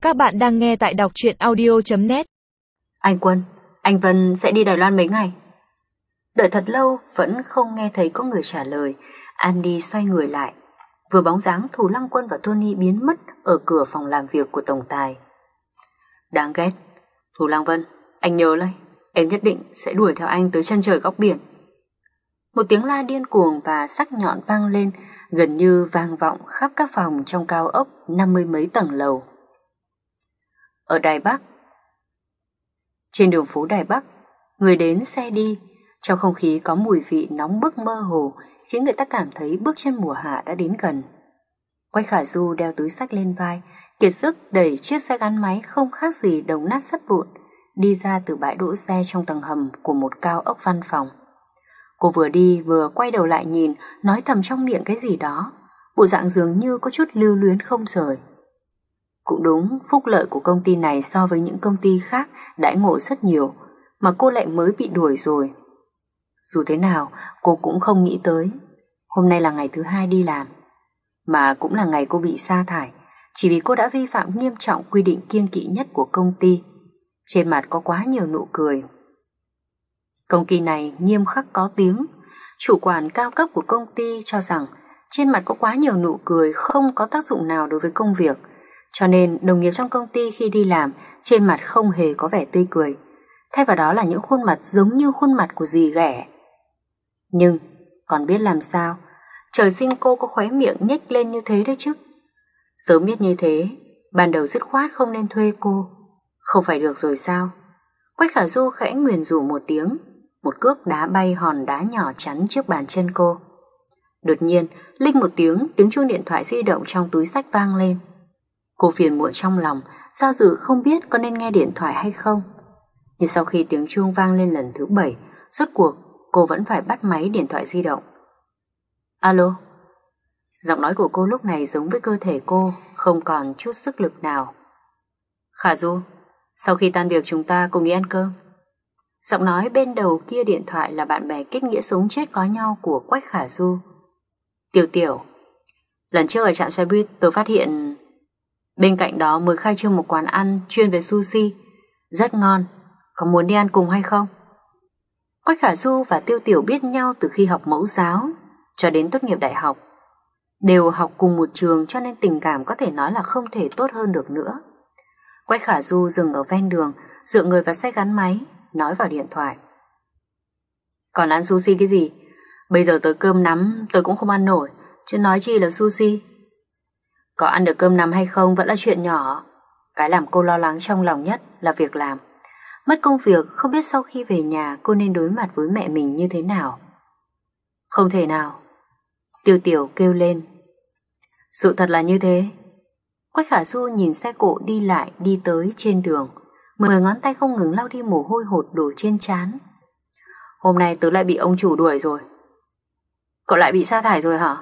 Các bạn đang nghe tại đọc truyện audio.net. Anh Quân, anh Vân sẽ đi Đài Loan mấy ngày? Đợi thật lâu vẫn không nghe thấy có người trả lời. Andy xoay người lại. Vừa bóng dáng Thù Lăng Quân và Tony biến mất ở cửa phòng làm việc của tổng tài. Đáng ghét. Thù Lăng Vân, anh nhớ lấy, em nhất định sẽ đuổi theo anh tới chân trời góc biển. Một tiếng la điên cuồng và sắc nhọn vang lên, gần như vang vọng khắp các phòng trong cao ốc 50 mấy tầng lầu. Ở Đài Bắc, trên đường phố Đài Bắc, người đến xe đi, trong không khí có mùi vị nóng bức mơ hồ, khiến người ta cảm thấy bước chân mùa hạ đã đến gần. Quách Khả Du đeo túi xách lên vai, kiệt sức đẩy chiếc xe gắn máy không khác gì đống nát sắt vụn, đi ra từ bãi đỗ xe trong tầng hầm của một cao ốc văn phòng. Cô vừa đi vừa quay đầu lại nhìn, nói thầm trong miệng cái gì đó, bộ dạng dường như có chút lưu luyến không rời. Cũng đúng, phúc lợi của công ty này so với những công ty khác đãi ngộ rất nhiều, mà cô lại mới bị đuổi rồi. Dù thế nào, cô cũng không nghĩ tới hôm nay là ngày thứ 2 đi làm, mà cũng là ngày cô bị sa thải, chỉ vì cô đã vi phạm nghiêm trọng quy định kiêng kỵ nhất của công ty. Trên mặt có quá nhiều nụ cười. Công ty này nghiêm khắc có tiếng. Chủ quản cao cấp của công ty cho rằng trên mặt có quá nhiều nụ cười không có tác dụng nào đối với công việc, cho nên đồng nghiệp trong công ty khi đi làm trên mặt không hề có vẻ tươi cười, thay vào đó là những khuôn mặt giống như khuôn mặt của dì ghẻ. Nhưng còn biết làm sao, trời sinh cô có khóe miệng nhếch lên như thế đấy chứ. Sớm biết như thế, ban đầu dứt khoát không nên thuê cô, không phải được rồi sao? Quách Khả Du khẽ nguyền rủa một tiếng, một cước đá bay hòn đá nhỏ chắn trước bàn chân cô. Đột nhiên, linh một tiếng, tiếng chuông điện thoại di động trong túi xách vang lên. Cô phiền muộn trong lòng, do dự không biết có nên nghe điện thoại hay không. Nhưng sau khi tiếng chuông vang lên lần thứ 7, rốt cuộc cô vẫn phải bắt máy điện thoại di động. Alo. Giọng nói của cô lúc này giống với cơ thể cô, không còn chút sức lực nào. Khả Du, sau khi tan việc chúng ta cùng đi ăn cơm. Giọng nói bên đầu kia điện thoại là bạn bè kết nghĩa sống chết có nhau của Quách Khả Du. Tiểu Tiểu, lần trước ở trạm xe buýt tôi phát hiện bên cạnh đó mới khai trương một quán ăn chuyên về sushi, rất ngon, có muốn đi ăn cùng hay không? Quách Khả Du và Tiêu Tiểu biết nhau từ khi học mẫu giáo cho đến tốt nghiệp đại học. Đều học cùng một trường cho nên tình cảm có thể nói là không thể tốt hơn được nữa. Quách Khả Du dừng ở ven đường, dựa người vào xe gắn máy, nói vào điện thoại. Còn ăn sushi cái gì? Bây giờ tới cơm nắm tôi cũng không ăn nổi, chứ nói chi là sushi. Có ăn được cơm nắm hay không vẫn là chuyện nhỏ. Cái làm cô lo lắng trong lòng nhất là việc làm. Mất công việc, không biết sau khi về nhà cô nên đối mặt với mẹ mình như thế nào. Không thể nào. Tiêu Tiểu kêu lên. Sự thật là như thế. Quách Khả Du nhìn xe cộ đi lại đi tới trên đường, 10 ngón tay không ngừng lau đi mồ hôi hột đổ trên trán. Hôm nay tớ lại bị ông chủ đuổi rồi. Cậu lại bị sa thải rồi hả?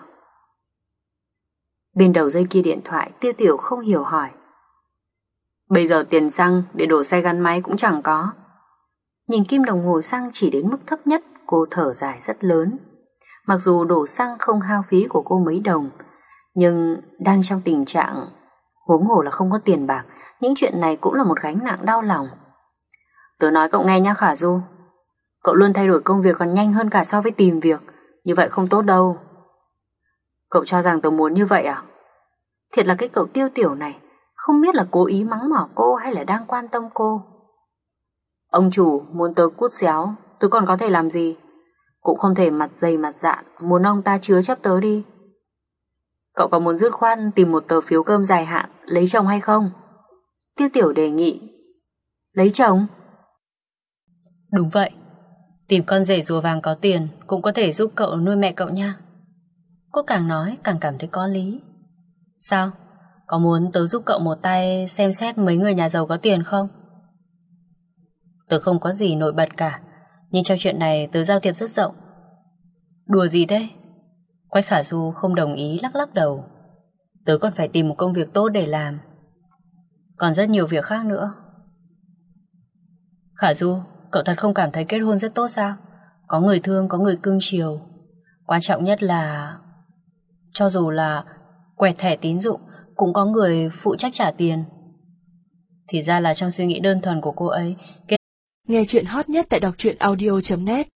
Bên đầu dây kia điện thoại, Tiêu Tiểu không hiểu hỏi. Bây giờ tiền xăng để đổ xe gắn máy cũng chẳng có. Nhìn kim đồng hồ xăng chỉ đến mức thấp nhất, cô thở dài rất lớn. Mặc dù đổ xăng không hao phí của cô mấy đồng, nhưng đang trong tình trạng huống hồ là không có tiền bạc, những chuyện này cũng là một gánh nặng đau lòng. Tớ nói cậu nghe nhá Khả Du, cậu luôn thay đổi công việc còn nhanh hơn cả so với tìm việc, như vậy không tốt đâu. Cậu cho rằng tớ muốn như vậy à? Thiệt là cái cậu Tiêu Tiểu này, không biết là cố ý mắng mỏ cô hay là đang quan tâm cô. Ông chủ muốn tớ cút xéo, tớ còn có thể làm gì? Cũng không thể mặt dày mặt dạn muốn ông ta chứa chấp tớ đi. Cậu có muốn dứt khoát tìm một tờ phiếu cơm dài hạn lấy chồng hay không? Tiêu Tiểu đề nghị. Lấy chồng? Đúng vậy. Tìm con rể rùa vàng có tiền cũng có thể giúp cậu nuôi mẹ cậu nha. Cô càng nói càng cảm thấy có lý. Sao? Có muốn tớ giúp cậu một tay xem xét mấy người nhà giàu có tiền không? Tớ không có gì nổi bật cả, nhưng trong chuyện này tớ giao thiệp rất rộng. Đùa gì thế? Quách Khả Du không đồng ý, lắc lắc đầu. Tớ còn phải tìm một công việc tốt để làm, còn rất nhiều việc khác nữa. Khả Du, cậu thật không cảm thấy kết hôn rất tốt sao? Có người thương, có người cưng chiều. Quan trọng nhất là cho dù là quẹt thẻ tín dụng cũng có người phụ trách trả tiền. Thì ra là trong suy nghĩ đơn thuần của cô ấy, Nghe chuyện hot nhất tại đọc truyện audio.net